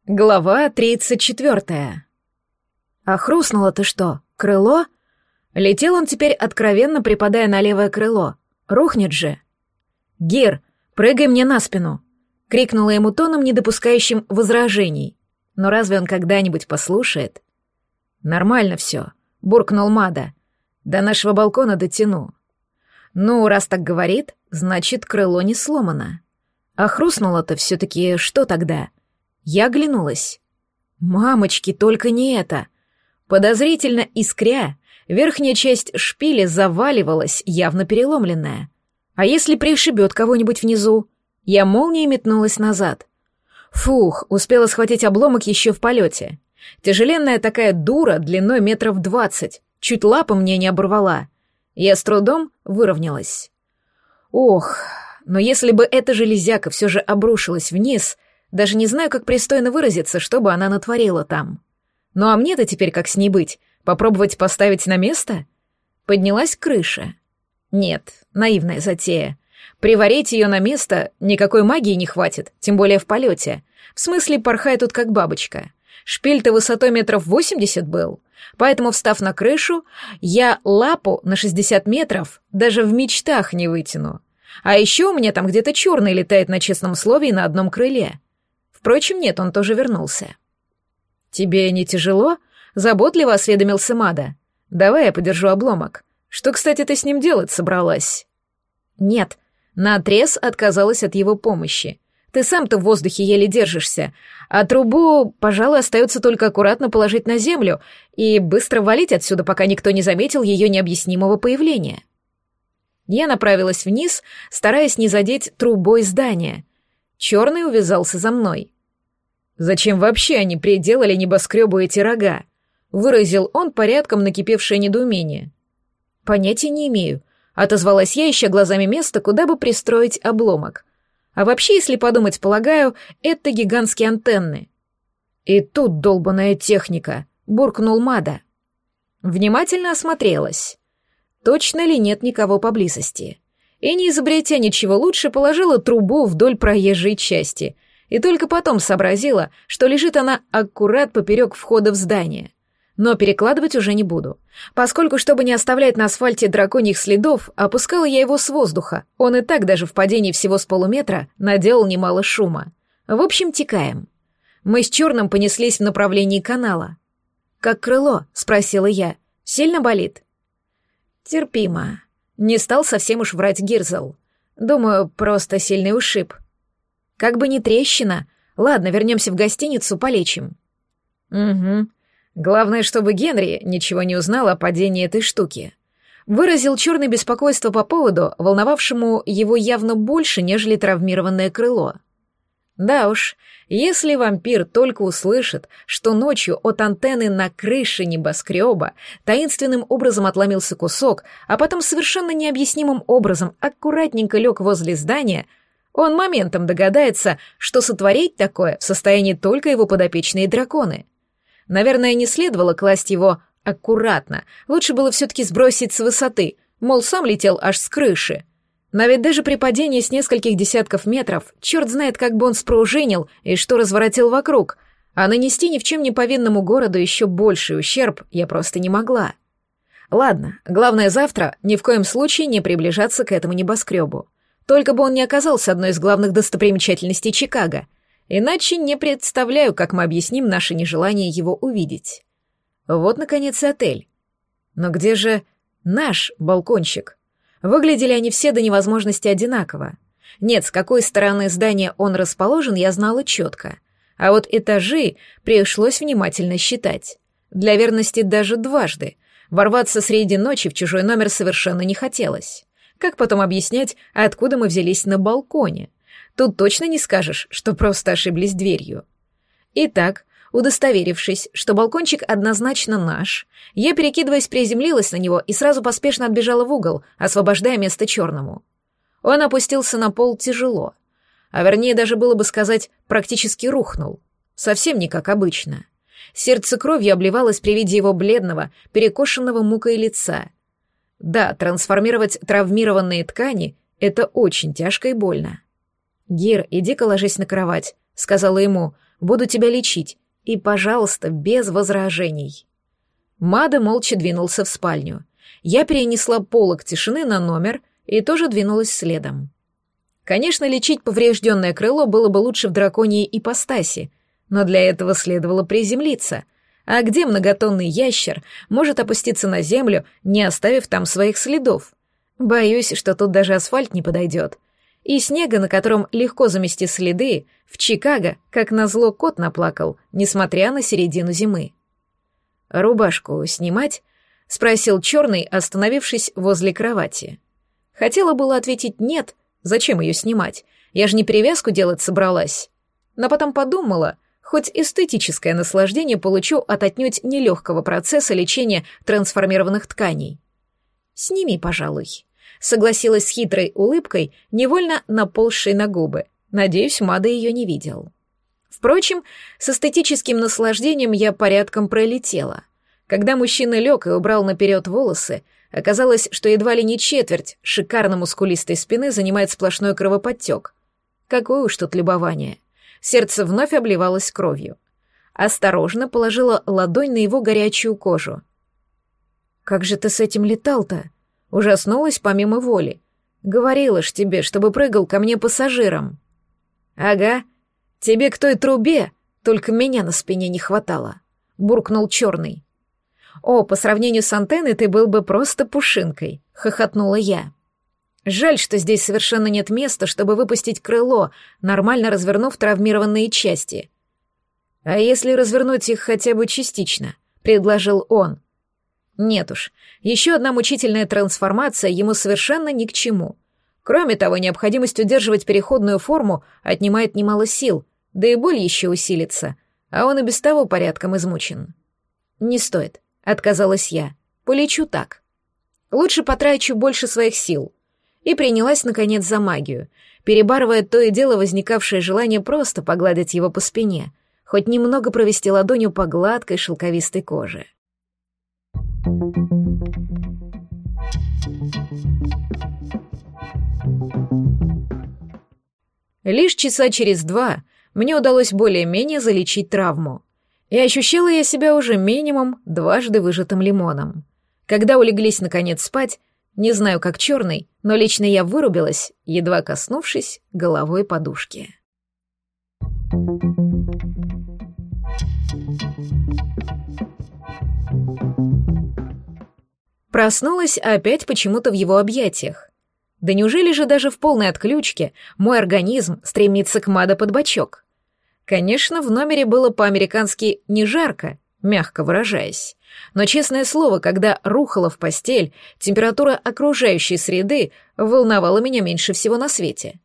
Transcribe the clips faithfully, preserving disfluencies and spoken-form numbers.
Глава тридцать четвертая. А хрустнуло-то что, крыло? Летел он теперь откровенно, припадая на левое крыло. Рухнет же. «Гир, прыгай мне на спину!» — крикнула ему тоном, не допускающим возражений. Но разве он когда-нибудь послушает? «Нормально все», — буркнул Мада. «До нашего балкона дотяну». «Ну, раз так говорит, значит, крыло не сломано. А хрустнуло-то все-таки что тогда?» Я оглянулась. Мамочки, только не это. Подозрительно искря, верхняя часть шпиля заваливалась, явно переломленная. А если пришибет кого-нибудь внизу? Я молнией метнулась назад. Фух, успела схватить обломок еще в полете. Тяжеленная такая дура длиной метров двадцать, чуть лапа мне не оборвала. Я с трудом выровнялась. Ох, но если бы эта железяка все же обрушилась вниз... Даже не знаю, как пристойно выразиться, что бы она натворила там. Ну а мне-то теперь как с ней быть? Попробовать поставить на место? Поднялась крыша. Нет, наивная затея. Приварить ее на место никакой магии не хватит, тем более в полете. В смысле, порхай тут как бабочка. Шпиль-то высотой метров восемьдесят был. Поэтому, встав на крышу, я лапу на шестьдесят метров даже в мечтах не вытяну. А еще у меня там где-то черный летает на честном слове и на одном крыле. Впрочем, нет, он тоже вернулся. «Тебе не тяжело?» — заботливо осведомился Мада. «Давай я подержу обломок. Что, кстати, ты с ним делать собралась?» «Нет», — наотрез отказалась от его помощи. «Ты сам-то в воздухе еле держишься, а трубу, пожалуй, остается только аккуратно положить на землю и быстро валить отсюда, пока никто не заметил ее необъяснимого появления». Я направилась вниз, стараясь не задеть трубой здания. Черный увязался за мной. «Зачем вообще они приделали небоскребу эти рога?» — выразил он порядком накипевшее недоумение. «Понятия не имею», — отозвалась я, ища глазами место, куда бы пристроить обломок. «А вообще, если подумать, полагаю, это гигантские антенны». «И тут долбаная техника», — буркнул Мада. Внимательно осмотрелась. Точно ли нет никого поблизости? И, не изобретя ничего лучше, положила трубу вдоль проезжей части — и только потом сообразила, что лежит она аккурат поперек входа в здание. Но перекладывать уже не буду, поскольку, чтобы не оставлять на асфальте драконьих следов, опускала я его с воздуха. Он и так даже в падении всего с полуметра наделал немало шума. В общем, текаем. Мы с Черным понеслись в направлении канала. «Как крыло?» — спросила я. «Сильно болит?» «Терпимо». Не стал совсем уж врать Гирзл. «Думаю, просто сильный ушиб». Как бы не трещина. Ладно, вернемся в гостиницу, полечим. Угу. Главное, чтобы Генри ничего не узнал о падении этой штуки. Выразил Черный беспокойство по поводу, волновавшему его явно больше, нежели травмированное крыло. Да уж, если вампир только услышит, что ночью от антенны на крыше небоскреба таинственным образом отломился кусок, а потом совершенно необъяснимым образом аккуратненько лег возле здания, он моментом догадается, что сотворить такое в состоянии только его подопечные драконы. Наверное, не следовало класть его аккуратно, лучше было все-таки сбросить с высоты, мол, сам летел аж с крыши. Но ведь даже при падении с нескольких десятков метров, черт знает, как бы он спружинил и что разворотил вокруг, а нанести ни в чем не повинному городу еще больший ущерб я просто не могла. Ладно, главное завтра ни в коем случае не приближаться к этому небоскребу. Только бы он не оказался одной из главных достопримечательностей Чикаго, иначе не представляю, как мы объясним наше нежелание его увидеть. Вот, наконец, и отель. Но где же наш балкончик? Выглядели они все до невозможности одинаково. Нет, с какой стороны здания он расположен, я знала четко. А вот этажи пришлось внимательно считать. Для верности даже дважды. Ворваться среди ночи в чужой номер совершенно не хотелось. Как потом объяснять, откуда мы взялись на балконе? Тут точно не скажешь, что просто ошиблись дверью. Итак, удостоверившись, что балкончик однозначно наш, я, перекидываясь, приземлилась на него и сразу поспешно отбежала в угол, освобождая место Черному. Он опустился на пол тяжело, а вернее даже было бы сказать, практически рухнул. Совсем не как обычно. Сердце кровью обливалось при виде его бледного, перекошенного мукой лица. Да, трансформировать травмированные ткани — это очень тяжко и больно. «Гир, иди-ка ложись на кровать», — сказала ему. Буду тебя лечить. И, пожалуйста, без возражений». Мада молча двинулся в спальню. Я перенесла полог тишины на номер и тоже двинулась следом. Конечно, лечить поврежденное крыло было бы лучше в драконьей ипостаси, но для этого следовало приземлиться. А где многотонный ящер может опуститься на землю, не оставив там своих следов? Боюсь, что тут даже асфальт не подойдет. И снега, на котором легко замести следы, в Чикаго, как назло, кот наплакал, несмотря на середину зимы. «Рубашку снимать?» — спросил черный, остановившись возле кровати. Хотела было ответить «нет», зачем ее снимать, я же не перевязку делать собралась. Но потом подумала, хоть эстетическое наслаждение получу от отнюдь нелегкого процесса лечения трансформированных тканей. «Сними, пожалуй», — согласилась с хитрой улыбкой, невольно наползшей на губы. Надеюсь, Мада ее не видел. Впрочем, с эстетическим наслаждением я порядком пролетела. Когда мужчина лег и убрал наперед волосы, оказалось, что едва ли не четверть шикарно мускулистой спины занимает сплошной кровоподтек. Какое уж тут любование. Сердце вновь обливалось кровью. Осторожно положила ладонь на его горячую кожу. «Как же ты с этим летал-то?» Ужаснулась помимо воли. «Говорила ж тебе, чтобы прыгал ко мне пассажиром». «Ага, тебе к той трубе, только меня на спине не хватало», — буркнул черный. «О, по сравнению с антенной ты был бы просто пушинкой», — хохотнула я. «Жаль, что здесь совершенно нет места, чтобы выпустить крыло, нормально развернув травмированные части». «А если развернуть их хотя бы частично?» — предложил он. «Нет уж, еще одна мучительная трансформация ему совершенно ни к чему. Кроме того, необходимость удерживать переходную форму отнимает немало сил, да и боль еще усилится, а он и без того порядком измучен». «Не стоит», — отказалась я. «Полечу так. Лучше потрачу больше своих сил». И принялась, наконец, за магию, перебарывая то и дело возникавшее желание просто погладить его по спине, хоть немного провести ладонью по гладкой шелковистой коже. Лишь часа через два мне удалось более-менее залечить травму, и ощущала я себя уже минимум дважды выжатым лимоном. Когда улеглись наконец спать, не знаю, как черный, но лично я вырубилась, едва коснувшись головой подушки. Проснулась опять почему-то в его объятиях. Да неужели же даже в полной отключке мой организм стремится к Мада под бочок? Конечно, в номере было по-американски не жарко, мягко выражаясь. Но, честное слово, когда рухала в постель, температура окружающей среды волновала меня меньше всего на свете.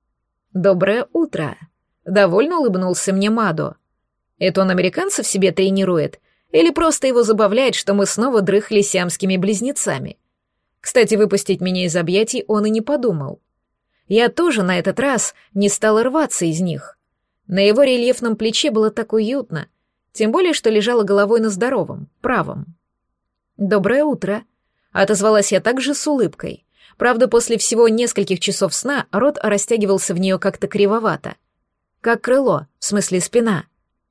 «Доброе утро!» — довольно улыбнулся мне Мадо. «Это он американцев себе тренирует? Или просто его забавляет, что мы снова дрыхли сиамскими близнецами? Кстати, выпустить меня из объятий он и не подумал. Я тоже на этот раз не стала рваться из них. На его рельефном плече было так уютно, тем более, что лежала головой на здоровом, правом. «Доброе утро», — отозвалась я также с улыбкой. Правда, после всего нескольких часов сна рот растягивался в нее как-то кривовато. «Как крыло, в смысле спина».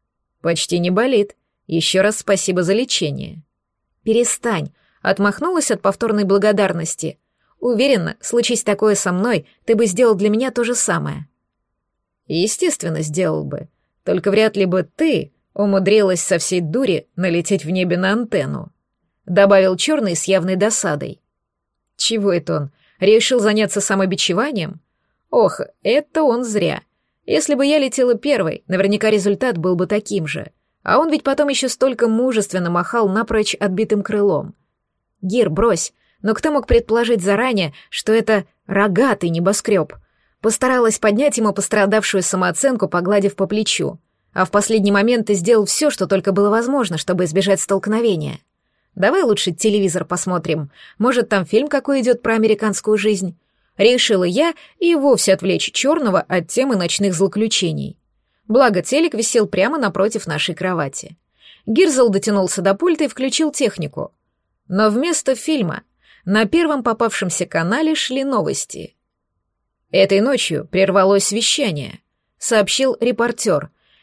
«Почти не болит. Еще раз спасибо за лечение». «Перестань», — отмахнулась от повторной благодарности. «Уверена, случись такое со мной, ты бы сделал для меня то же самое». «Естественно, сделал бы. Только вряд ли бы ты умудрилась со всей дури налететь в небе на антенну», — добавил черный с явной досадой. «Чего это он? Решил заняться самобичеванием? Ох, это он зря. Если бы я летела первой, наверняка результат был бы таким же. А он ведь потом еще столько мужественно махал напрочь отбитым крылом. Гир, брось, но кто мог предположить заранее, что это рогатый небоскреб?» Постаралась поднять ему пострадавшую самооценку, погладив по плечу. А в последний момент ты сделал все, что только было возможно, чтобы избежать столкновения. Давай лучше телевизор посмотрим. Может, там фильм какой идет про американскую жизнь. Решила я и вовсе отвлечь черного от темы ночных злоключений. Благо, телек висел прямо напротив нашей кровати. Гирзл дотянулся до пульта и включил технику. Но вместо фильма на первом попавшемся канале шли новости. «Этой ночью прервалось вещание», — сообщил репортер.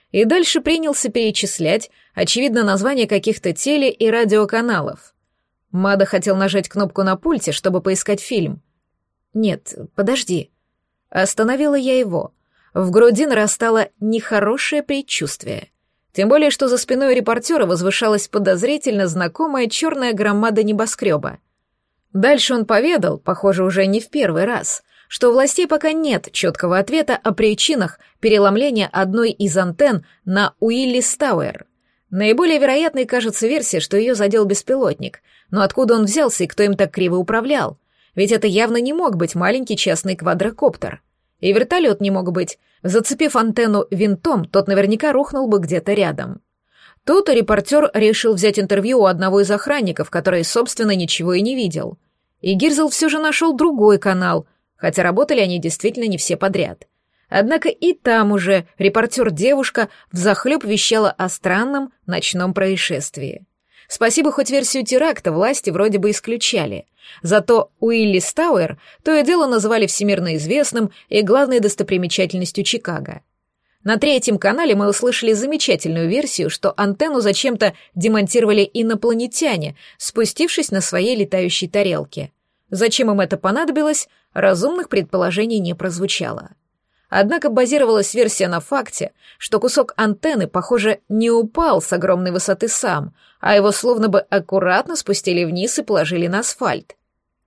и дальше принялся перечислять, очевидно, названия каких-то теле- и радиоканалов. Мада хотел нажать кнопку на пульте, чтобы поискать фильм. «Нет, подожди». Остановила я его. В груди нарастало нехорошее предчувствие. Тем более, что за спиной репортера возвышалась подозрительно знакомая черная громада небоскреба. Дальше он поведал, похоже, уже не в первый раз, что у властей пока нет четкого ответа о причинах переломления одной из антенн на Уиллис-Тауэр. Наиболее вероятной кажется версия, что ее задел беспилотник, но откуда он взялся и кто им так криво управлял? Ведь это явно не мог быть маленький частный квадрокоптер. И вертолет не мог быть. Зацепив антенну винтом, тот наверняка рухнул бы где-то рядом. Тут репортер решил взять интервью у одного из охранников, который, собственно, ничего и не видел. И Гирзл все же нашел другой канал, хотя работали они действительно не все подряд. Однако и там уже репортер-девушка взахлеб вещала о странном ночном происшествии. Спасибо, хоть версию теракта власти вроде бы исключали. Зато Уиллис Тауэр то и дело называли всемирно известным и главной достопримечательностью Чикаго. На третьем канале мы услышали замечательную версию, что антенну зачем-то демонтировали инопланетяне, спустившись на своей летающей тарелке. Зачем им это понадобилось, разумных предположений не прозвучало. Однако базировалась версия на факте, что кусок антенны, похоже, не упал с огромной высоты сам, а его словно бы аккуратно спустили вниз и положили на асфальт.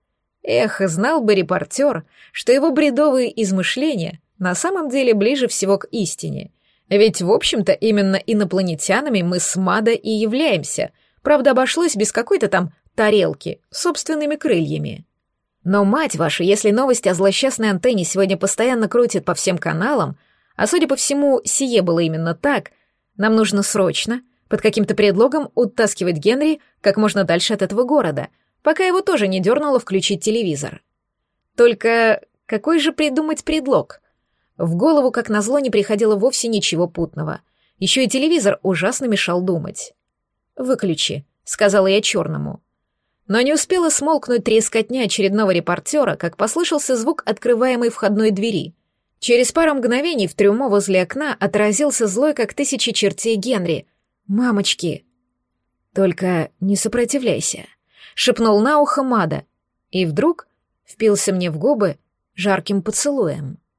Эх, знал бы репортер, что его бредовые измышления на самом деле ближе всего к истине. Ведь, в общем-то, именно инопланетянами мы с Мадо и являемся, правда, обошлось без какой-то там тарелки, собственными крыльями. Но, мать вашу, если новость о злосчастной антенне сегодня постоянно крутит по всем каналам, а, судя по всему, сие было именно так, нам нужно срочно, под каким-то предлогом, утаскивать Генри как можно дальше от этого города, пока его тоже не дернуло включить телевизор. Только какой же придумать предлог? В голову, как назло, не приходило вовсе ничего путного. Еще и телевизор ужасно мешал думать. «Выключи», — сказала я черному. Но не успела смолкнуть трескотня очередного репортера, как послышался звук открываемой входной двери. Через пару мгновений в трюмо возле окна отразился злой, как тысячи чертей, Генри. «Мамочки!» «Только не сопротивляйся», — шепнул на ухо Мадо, и вдруг впился мне в губы жарким поцелуем.